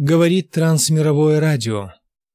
Говорит Трансмировое радио.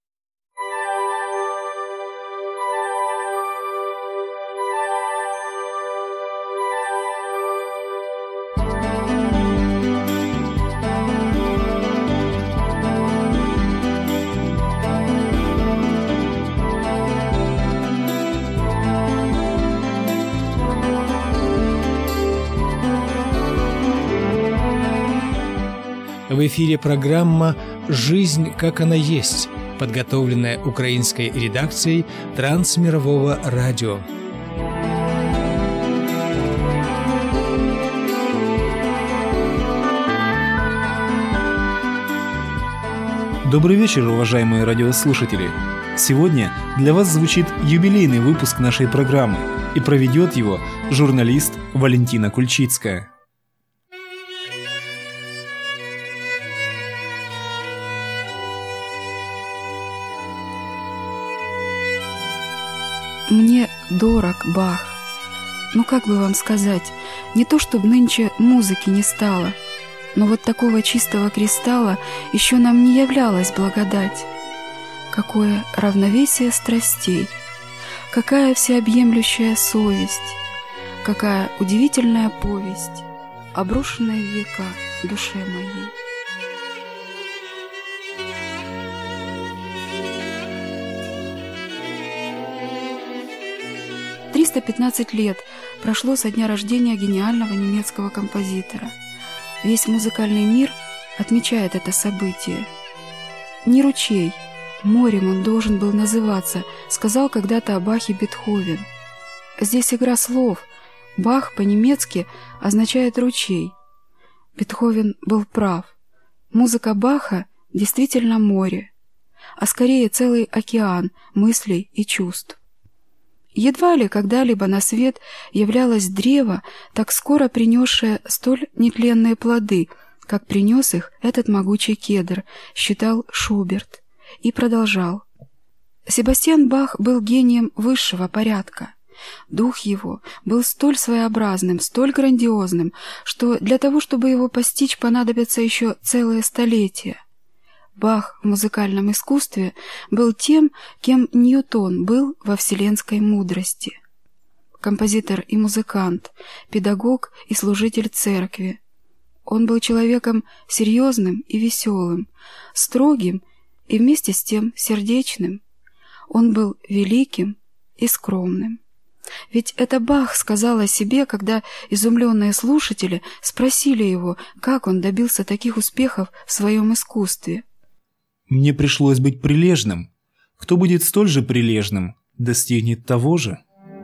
В эфире программа «Жизнь, как она есть», подготовленная украинской редакцией Трансмирового радио. Добрый вечер, уважаемые радиослушатели! Сегодня для вас звучит юбилейный выпуск нашей программы, и проведет его журналист Валентина Кульчицкая. Мне дорог Бах. Ну как бы вам сказать, не то чтобы нынче музыки не стало, но вот такого чистого кристалла еще нам не являлась благодать. Какое равновесие страстей, какая всеобъемлющая совесть, какая удивительная повесть, оброшенная в века душе моей. 315 лет прошло со дня рождения гениального немецкого композитора. Весь музыкальный мир отмечает это событие. «Не ручей, морем он должен был называться», сказал когда-то о Бахе Бетховен. Здесь игра слов. Бах по-немецки означает «ручей». Бетховен был прав. Музыка Баха действительно море, а скорее целый океан мыслей и чувств. Едва ли когда-либо на свет являлось древо, так скоро принесшее столь нетленные плоды, как принес их этот могучий кедр, считал Шуберт, и продолжал. Себастьян Бах был гением высшего порядка. Дух его был столь своеобразным, столь грандиозным, что для того, чтобы его постичь, понадобятся еще целые столетия. Бах в музыкальном искусстве был тем, кем Ньютон был во вселенской мудрости. Композитор и музыкант, педагог и служитель церкви. Он был человеком серьезным и веселым, строгим и вместе с тем сердечным. Он был великим и скромным. Ведь это Бах сказал о себе, когда изумленные слушатели спросили его, как он добился таких успехов в своем искусстве. «Мне пришлось быть прилежным. Кто будет столь же прилежным, достигнет того же».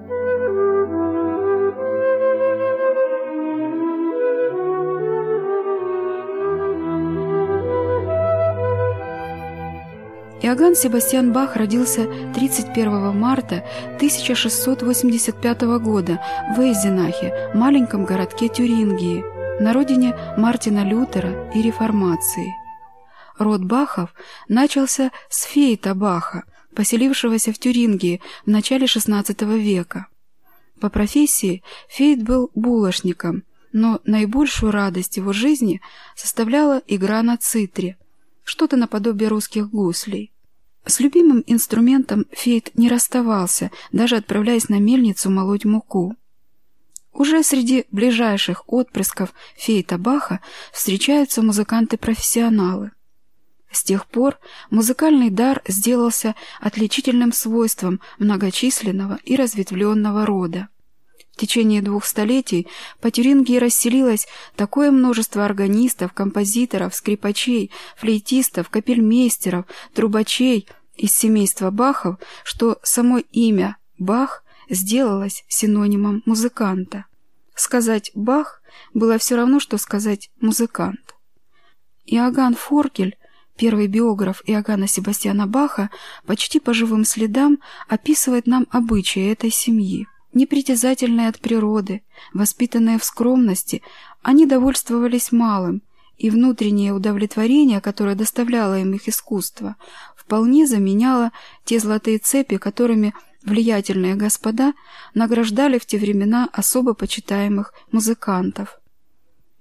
Иоганн Себастьян Бах родился 31 марта 1685 года в Эйзенахе, маленьком городке Тюрингии, на родине Мартина Лютера и Реформации. Род Бахов начался с Фейта Баха, поселившегося в Тюрингии в начале XVI века. По профессии Фейт был булочником, но наибольшую радость его жизни составляла игра на цитре, что-то наподобие русских гуслей. С любимым инструментом Фейт не расставался, даже отправляясь на мельницу молоть муку. Уже среди ближайших отпрысков Фейта Баха встречаются музыканты-профессионалы. С тех пор музыкальный дар сделался отличительным свойством многочисленного и разветвленного рода. В течение 2 столетий по Тюрингии расселилось такое множество органистов, композиторов, скрипачей, флейтистов, капельмейстеров, трубачей из семейства Бахов, что само имя Бах сделалось синонимом музыканта. Сказать «Бах» было все равно, что сказать «музыкант». Иоганн Форкель, первый биограф Иоганна Себастьяна Баха, почти по живым следам описывает нам обычаи этой семьи. Непритязательные от природы, воспитанные в скромности, они довольствовались малым, и внутреннее удовлетворение, которое доставляло им их искусство, вполне заменяло те золотые цепи, которыми влиятельные господа награждали в те времена особо почитаемых музыкантов.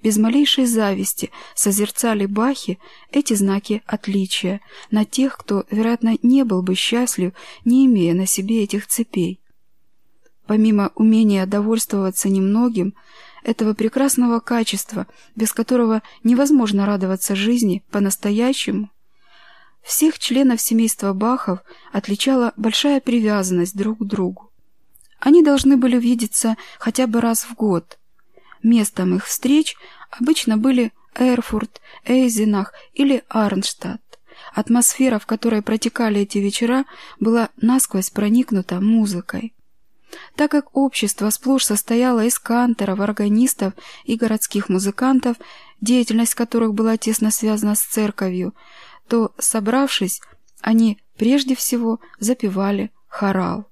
без малейшей зависти созерцали Бахе эти знаки отличия на тех, кто, вероятно, не был бы счастлив, не имея на себе этих цепей. Помимо умения довольствоваться немногим, этого прекрасного качества, без которого невозможно радоваться жизни по-настоящему, всех членов семейства Бахов отличала большая привязанность друг к другу. Они должны были видеться хотя бы раз в год. Местом их встреч обычно были Эрфурт, Эйзенах или Арнштадт. Атмосфера, в которой протекали эти вечера, была насквозь проникнута музыкой. Так как общество сплошь состояло из канторов, органистов и городских музыкантов, деятельность которых была тесно связана с церковью, то, собравшись, они прежде всего запевали хорал.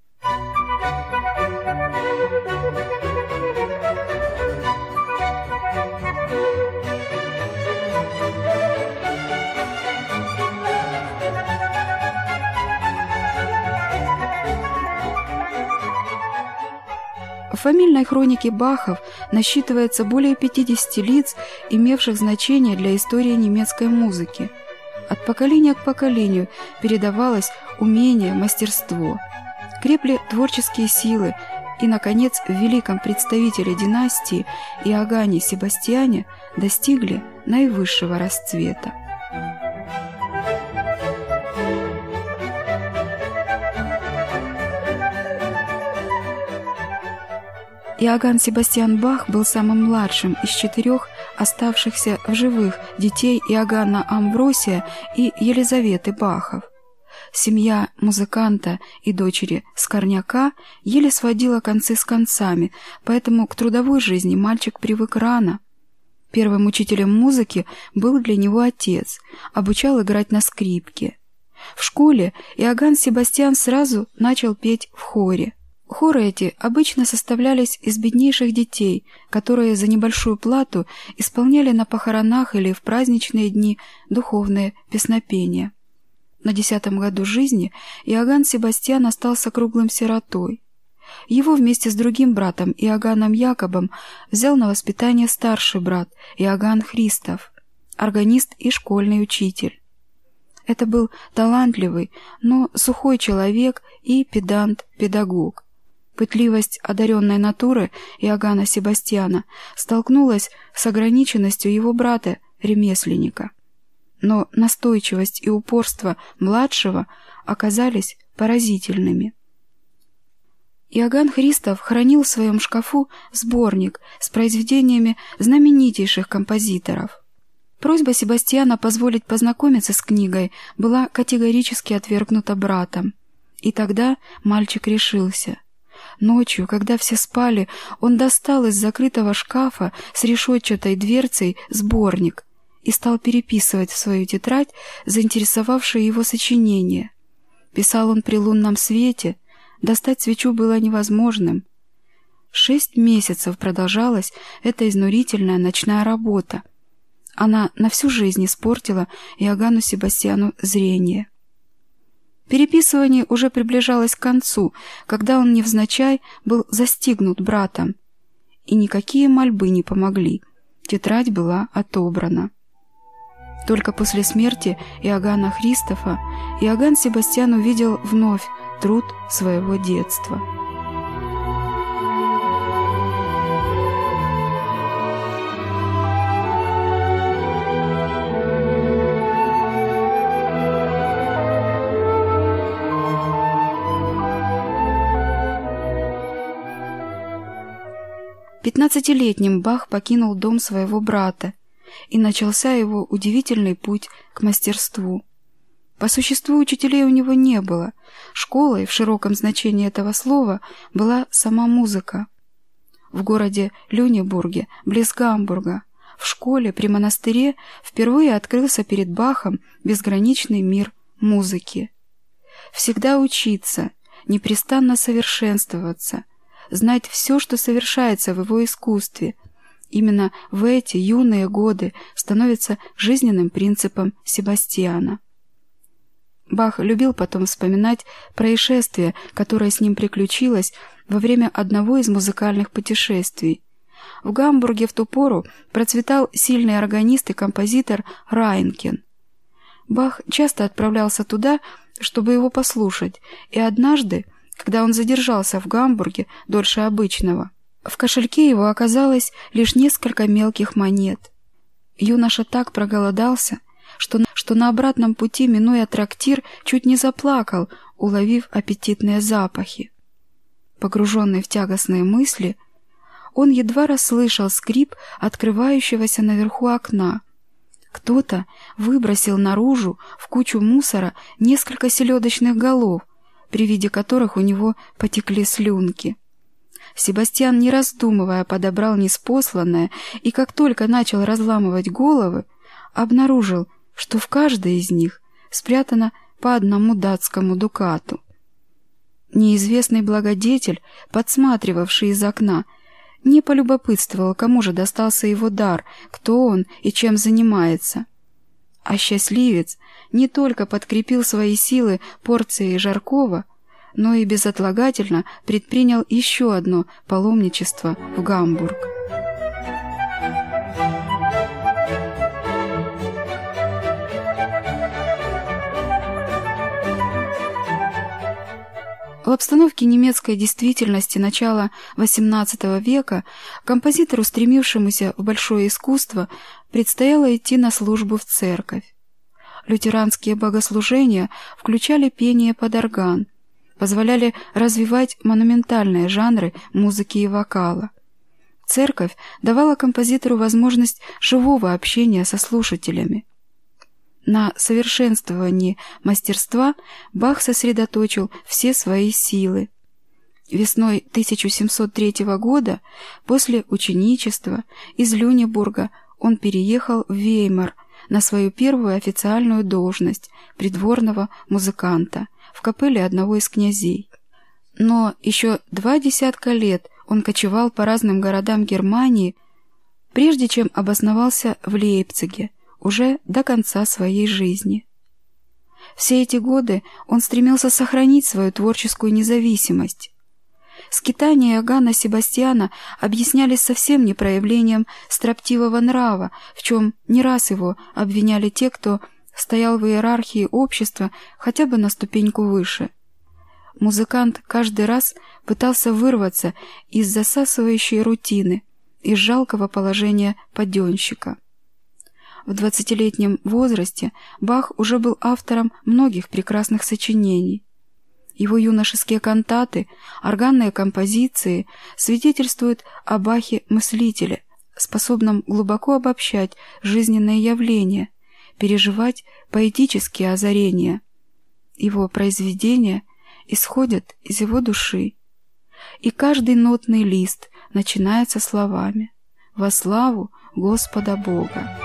В фамильной хронике Бахов насчитывается более 50 лиц, имевших значение для истории немецкой музыки. От поколения к поколению передавалось умение, мастерство, крепли творческие силы, и, наконец, в великом представителе династии Иоганне Себастьяне достигли наивысшего расцвета. Иоганн Себастьян Бах был самым младшим из 4 оставшихся в живых детей Иоганна Амвросия и Елизаветы Бахов. Семья музыканта и дочери Скорняка еле сводила концы с концами, поэтому к трудовой жизни мальчик привык рано. Первым учителем музыки был для него отец, обучал играть на скрипке. В школе Иоганн Себастьян сразу начал петь в хоре. Хоры эти обычно составлялись из беднейших детей, которые за небольшую плату исполняли на похоронах или в праздничные дни духовные песнопения. На 10-м году жизни Иоганн Себастьян остался круглым сиротой. Его вместе с другим братом Иоганном Якобом взял на воспитание старший брат Иоганн Христоф, органист и школьный учитель. Это был талантливый, но сухой человек и педант-педагог. Пытливость одаренной натуры Иоганна Себастьяна столкнулась с ограниченностью его брата-ремесленника. Но настойчивость и упорство младшего оказались поразительными. Иоганн Христоф хранил в своем шкафу сборник с произведениями знаменитейших композиторов. Просьба Себастьяна позволить познакомиться с книгой была категорически отвергнута братом. И тогда мальчик решился. Ночью, когда все спали, он достал из закрытого шкафа с решетчатой дверцей сборник и стал переписывать в свою тетрадь заинтересовавшие его сочинения. Писал он при лунном свете, достать свечу было невозможным. 6 месяцев продолжалась эта изнурительная ночная работа. Она на всю жизнь испортила Иоганну Себастьяну зрение. Переписывание уже приближалось к концу, когда он невзначай был застигнут братом. И никакие мольбы не помогли. Тетрадь была отобрана. Только после смерти Иоганна Христофа Иоганн Себастьян увидел вновь труд своего детства. Пятнадцатилетним Бах покинул дом своего брата, и начался его удивительный путь к мастерству. По существу учителей у него не было. Школой, в широком значении этого слова, была сама музыка. В городе Люнебурге, близ Гамбурга, в школе при монастыре впервые открылся перед Бахом безграничный мир музыки. Всегда учиться, непрестанно совершенствоваться, знать все, что совершается в его искусстве. Именно в эти юные годы становится жизненным принципом Себастьяна. Бах любил потом вспоминать происшествие, которое с ним приключилось во время одного из музыкальных путешествий. В Гамбурге в ту пору процветал сильный органист и композитор Райнкен. Бах часто отправлялся туда, чтобы его послушать, и однажды, когда он задержался в Гамбурге дольше обычного, в кошельке его оказалось лишь несколько мелких монет. Юноша так проголодался, что на обратном пути, минуя трактир, чуть не заплакал, уловив аппетитные запахи. Погруженный в тягостные мысли, он едва расслышал скрип открывающегося наверху окна. Кто-то выбросил наружу в кучу мусора несколько селедочных голов, при виде которых у него потекли слюнки. Себастьян, не раздумывая, подобрал ниспосланное и, как только начал разламывать головы, обнаружил, что в каждой из них спрятано по одному датскому дукату. Неизвестный благодетель, подсматривавший из окна, не полюбопытствовал, кому же достался его дар, кто он и чем занимается. А счастливец не только подкрепил свои силы порцией жаркого, но и безотлагательно предпринял еще одно паломничество в Гамбург. В обстановке немецкой действительности начала XVIII века композитору, стремившемуся в большое искусство, предстояло идти на службу в церковь. Лютеранские богослужения включали пение под орган, позволяли развивать монументальные жанры музыки и вокала. Церковь давала композитору возможность живого общения со слушателями. На совершенствовании мастерства Бах сосредоточил все свои силы. Весной 1703 года, после ученичества, из Люнебурга он переехал в Веймар на свою первую официальную должность придворного музыканта в капелле одного из князей. Но еще 20 лет он кочевал по разным городам Германии, прежде чем обосновался в Лейпциге, уже до конца своей жизни. Все эти годы он стремился сохранить свою творческую независимость. Скитания Иоганна Себастьяна объяснялись совсем не проявлением строптивого нрава, в чем не раз его обвиняли те, кто стоял в иерархии общества хотя бы на ступеньку выше. Музыкант каждый раз пытался вырваться из засасывающей рутины, из жалкого положения паденщика. В 20-летнем возрасте Бах уже был автором многих прекрасных сочинений. Его юношеские кантаты, органные композиции свидетельствуют о Бахе-мыслителе, способном глубоко обобщать жизненные явления, переживать поэтические озарения. Его произведения исходят из его души, и каждый нотный лист начинается словами «Во славу Господа Бога».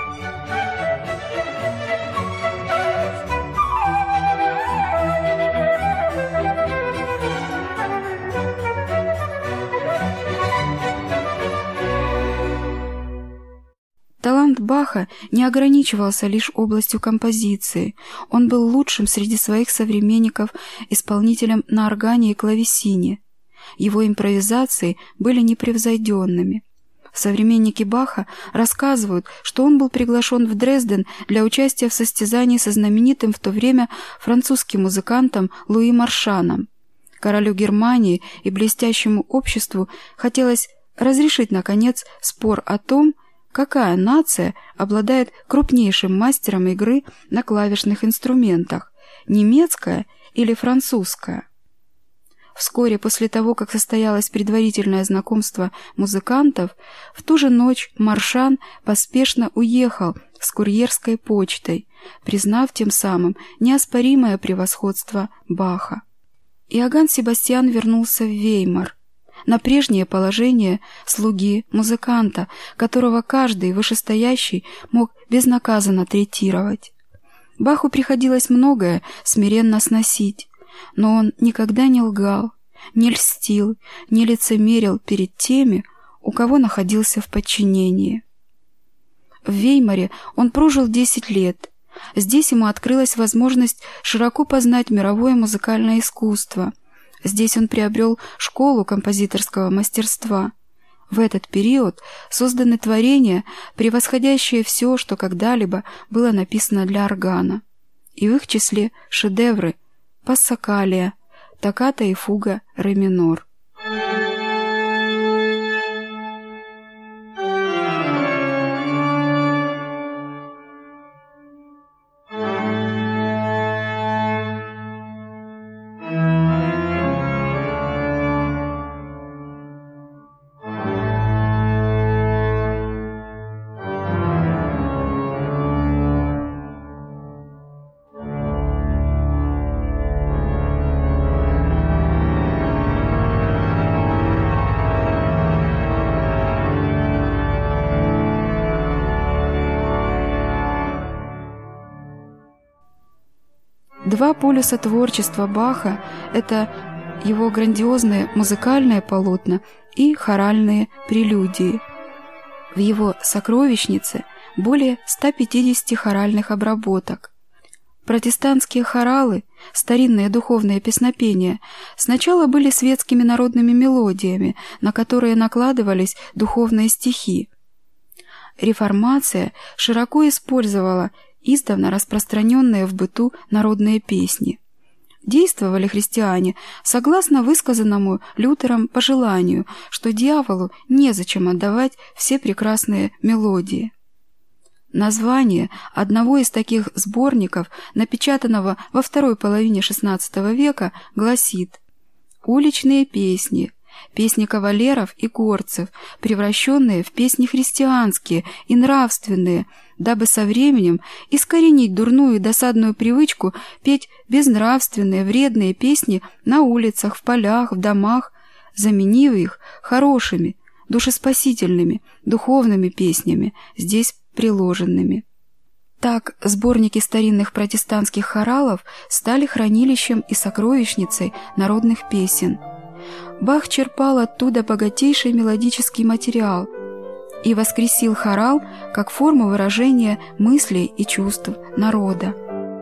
Талант Баха не ограничивался лишь областью композиции. Он был лучшим среди своих современников исполнителем на органе и клавесине. Его импровизации были непревзойденными. Современники Баха рассказывают, что он был приглашен в Дрезден для участия в состязании со знаменитым в то время французским музыкантом Луи Маршаном. Королю Германии и блестящему обществу хотелось разрешить, наконец, спор о том, какая нация обладает крупнейшим мастером игры на клавишных инструментах – немецкая или французская? Вскоре после того, как состоялось предварительное знакомство музыкантов, в ту же ночь Маршан поспешно уехал с курьерской почтой, признав тем самым неоспоримое превосходство Баха. Иоганн Себастьян вернулся в Веймар, на прежнее положение слуги музыканта, которого каждый вышестоящий мог безнаказанно третировать. Баху приходилось многое смиренно сносить, но он никогда не лгал, не льстил, не лицемерил перед теми, у кого находился в подчинении. В Веймаре он прожил 10 лет. Здесь ему открылась возможность широко познать мировое музыкальное искусство. Здесь он приобрел школу композиторского мастерства. В этот период созданы творения, превосходящие все, что когда-либо было написано для органа. И в их числе шедевры «Пассакалия», «Токката и фуга ре минор». Два полюса творчества Баха – это его грандиозные музыкальные полотна и хоральные прелюдии. В его «Сокровищнице» более 150 хоральных обработок. Протестантские хоралы, старинные духовные песнопения, сначала были светскими народными мелодиями, на которые накладывались духовные стихи. Реформация широко использовала издавна распространенные в быту народные песни. Действовали христиане согласно высказанному Лютером пожеланию, что дьяволу незачем отдавать все прекрасные мелодии. Название одного из таких сборников, напечатанного во второй половине XVI века, гласит «Уличные песни, песни кавалеров и горцев, превращенные в песни христианские и нравственные, дабы со временем искоренить дурную и досадную привычку петь безнравственные, вредные песни на улицах, в полях, в домах, заменив их хорошими, душеспасительными, духовными песнями, здесь приложенными». Так сборники старинных протестантских хоралов стали хранилищем и сокровищницей народных песен. Бах черпал оттуда богатейший мелодический материал и воскресил хорал как форму выражения мыслей и чувств народа.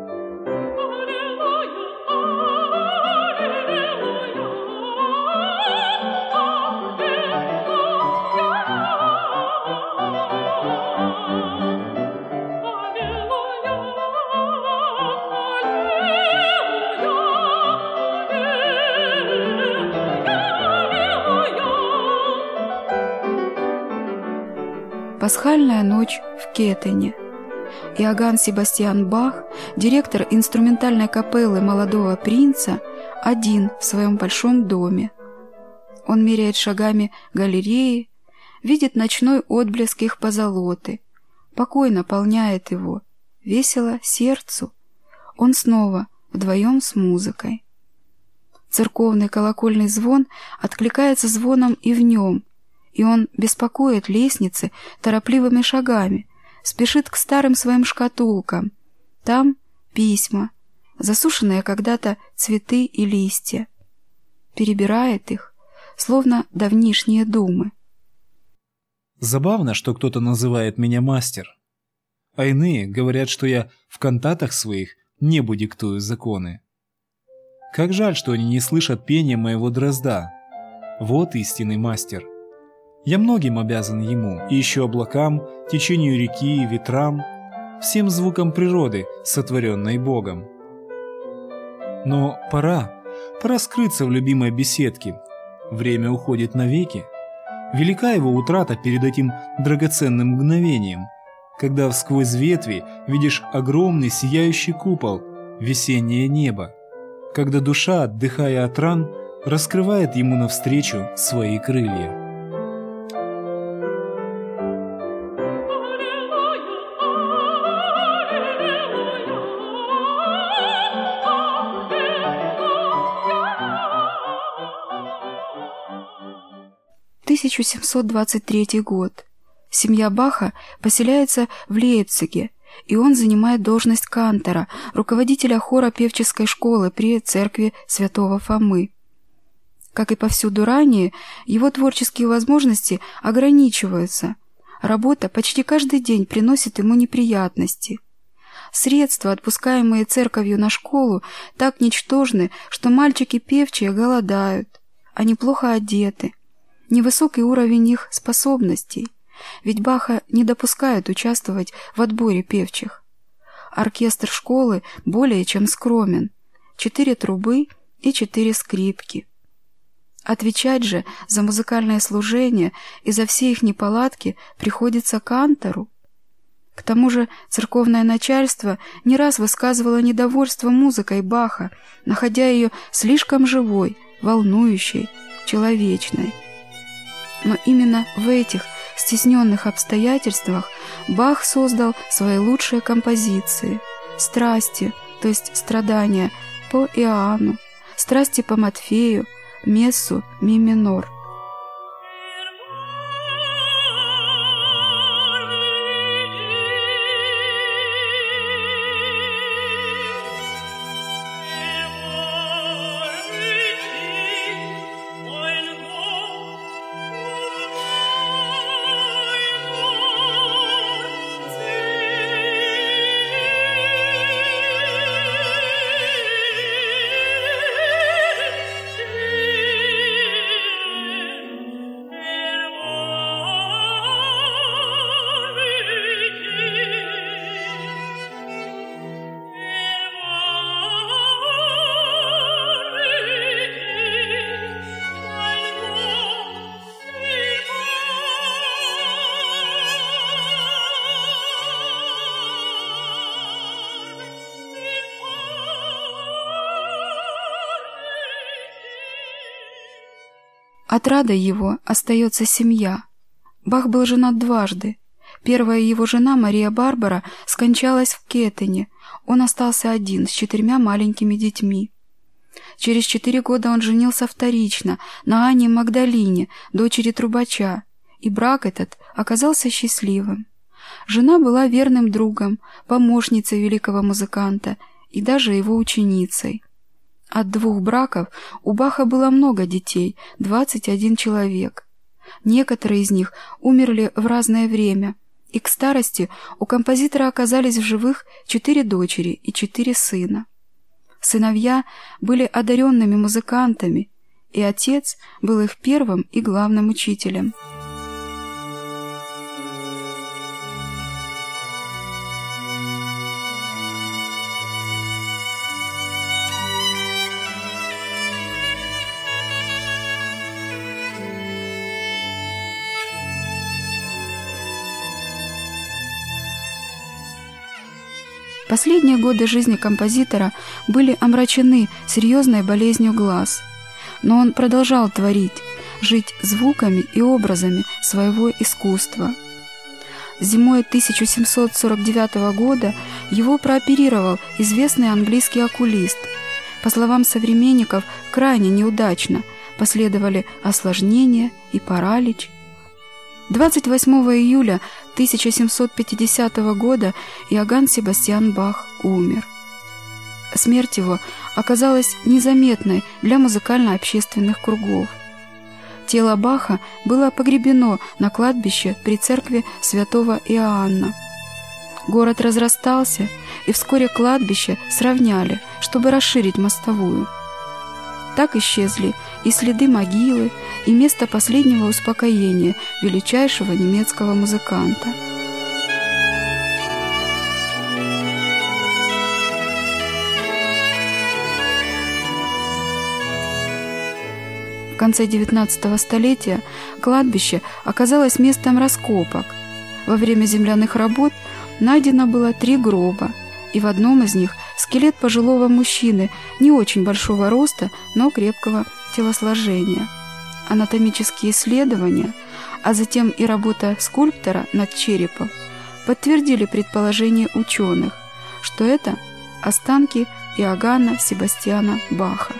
Пасхальная ночь в Кетене. Иоганн Себастьян Бах, директор инструментальной капеллы молодого принца, один в своем большом доме. Он меряет шагами галереи, видит ночной отблеск их позолоты, покой наполняет его, весело сердцу. Он снова вдвоем с музыкой. Церковный колокольный звон откликается звоном и в нем, и он беспокоит лестницы торопливыми шагами, спешит к старым своим шкатулкам. Там письма, засушенные когда-то цветы и листья. Перебирает их, словно давнишние думы. Забавно, что кто-то называет меня мастер, а иные говорят, что я в кантатах своих небу диктую законы. Как жаль, что они не слышат пения моего дрозда. Вот истинный мастер. Я многим обязан ему, и еще облакам, течению реки, ветрам, всем звукам природы, сотворенной Богом. Но пора скрыться в любимой беседке. Время уходит навеки. Велика его утрата перед этим драгоценным мгновением, когда сквозь ветви видишь огромный сияющий купол, весеннее небо, когда душа, отдыхая от ран, раскрывает ему навстречу свои крылья. — 1723 год. Семья Баха поселяется в Лейпциге, и он занимает должность кантора, руководителя хора певческой школы при церкви святого Фомы. Как и повсюду ранее, его творческие возможности ограничиваются. Работа почти каждый день приносит ему неприятности. Средства, отпускаемые церковью на школу, так ничтожны, что мальчики певчие голодают, они плохо одеты. невысокий уровень их способностей, ведь Баха не допускают участвовать в отборе певчих. Оркестр школы более чем скромен: 4 трубы и 4 скрипки. Отвечать же за музыкальное служение и за все их неполадки приходится кантору. К тому же церковное начальство не раз высказывало недовольство музыкой Баха, находя ее слишком живой, волнующей, человечной. Но именно в этих стесненных обстоятельствах Бах создал свои лучшие композиции: «Страсти», то есть страдания, по Иоанну, «Страсти» по Матфею, «Мессу» ми минор. Отрадой его остается семья. Бах был женат дважды. Первая его жена, Мария Барбара, скончалась в Кеттене. Он остался один с 4 маленькими детьми. Через 4 года он женился вторично на Анне Магдалине, дочери трубача, и брак этот оказался счастливым. Жена была верным другом, помощницей великого музыканта и даже его ученицей. От 2 браков у Баха было много детей, 21 человек. Некоторые из них умерли в разное время, и к старости у композитора оказались в живых 4 дочери и 4 сына. Сыновья были одаренными музыкантами, и отец был их первым и главным учителем. Последние годы жизни композитора были омрачены серьезной болезнью глаз, но он продолжал творить, жить звуками и образами своего искусства. Зимой 1749 года его прооперировал известный английский окулист. По словам современников, крайне неудачно, последовали осложнения и паралич. 28 июля 1750 года Иоганн Себастьян Бах умер. Смерть его оказалась незаметной для музыкально-общественных кругов. Тело Баха было погребено на кладбище при церкви святого Иоанна. Город разрастался, и вскоре кладбище сравняли, чтобы расширить мостовую. Так исчезли и следы могилы, и место последнего успокоения величайшего немецкого музыканта. В конце XIX столетия кладбище оказалось местом раскопок. Во время земляных работ найдено было 3 гроба, и в одном из них скелет пожилого мужчины не очень большого роста, но крепкого телосложения. Анатомические исследования, а затем и работа скульптора над черепом подтвердили предположение ученых, что это останки Иоганна Себастьяна Баха.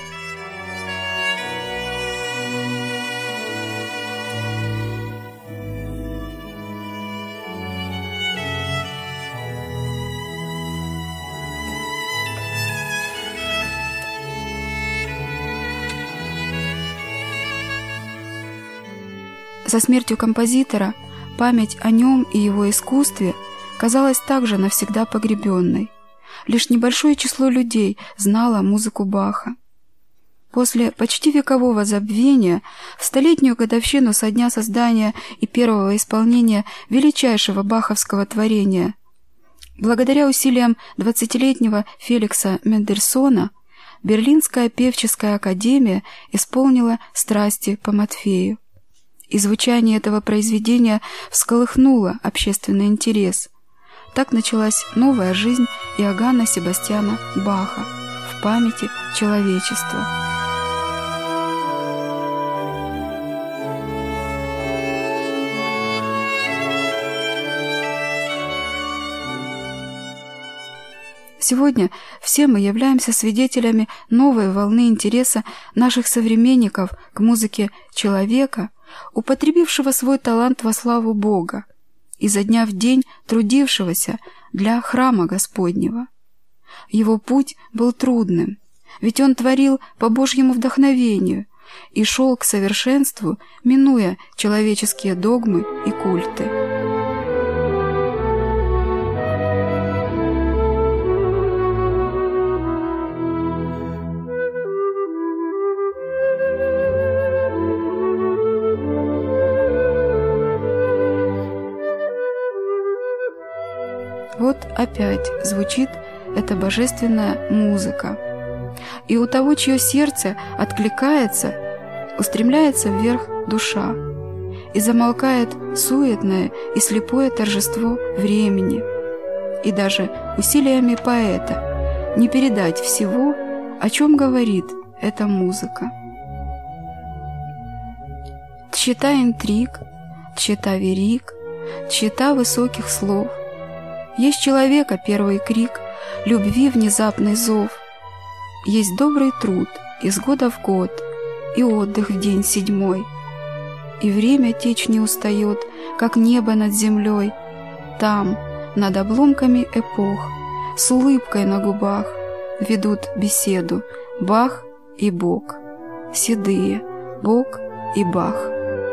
Со смертью композитора память о нем и его искусстве казалась также навсегда погребенной. Лишь небольшое число людей знало музыку Баха. После почти векового забвения, в столетнюю годовщину со дня создания и первого исполнения величайшего баховского творения, благодаря усилиям 20-летнего Феликса Мендельсона, Берлинская певческая академия исполнила «Страсти по Матфею». И звучание этого произведения всколыхнуло общественный интерес. Так началась новая жизнь Иоганна Себастьяна Баха в памяти человечества. Сегодня все мы являемся свидетелями новой волны интереса наших современников к музыке человека, употребившего свой талант во славу Бога, изо дня в день трудившегося для храма Господнего. Его путь был трудным, ведь он творил по Божьему вдохновению и шел к совершенству, минуя человеческие догмы и культы. Вот опять звучит эта божественная музыка. И у того, чье сердце откликается, устремляется вверх душа, и замолкает суетное и слепое торжество времени. И даже усилиями поэта не передать всего, о чем говорит эта музыка. Тщета интриг, тщета вериг, тщета высоких слов. Есть человека первый крик, любви внезапный зов. Есть добрый труд из года в год и отдых в день седьмой. И время течь не устает, как небо над землей. Там, над обломками эпох, с улыбкой на губах, ведут беседу Бах и Бог, седые Бог и Бах.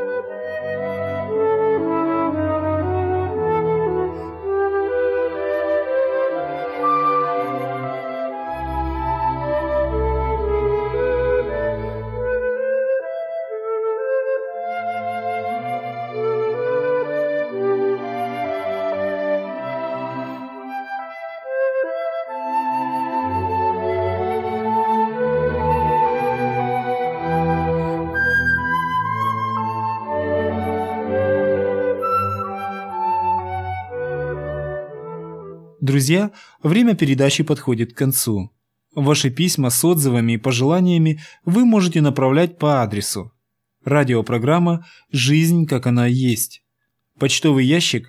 Друзья, время передачи подходит к концу. Ваши письма с отзывами и пожеланиями вы можете направлять по адресу: радиопрограмма «Жизнь, как она есть». Почтовый ящик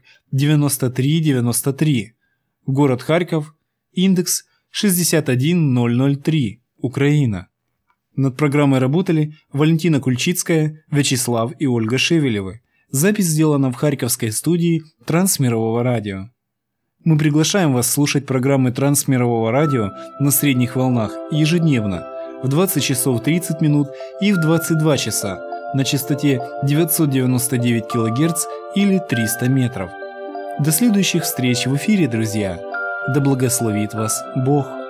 9393, город Харьков, индекс 61003, Украина. Над программой работали Валентина Кульчицкая, Вячеслав и Ольга Шевелевы. Запись сделана в Харьковской студии Трансмирового радио. Мы приглашаем вас слушать программы Трансмирового радио на средних волнах ежедневно в 20 часов 30 минут и в 22 часа на частоте 999 кГц или 300 метров. До следующих встреч в эфире, друзья! Да благословит вас Бог!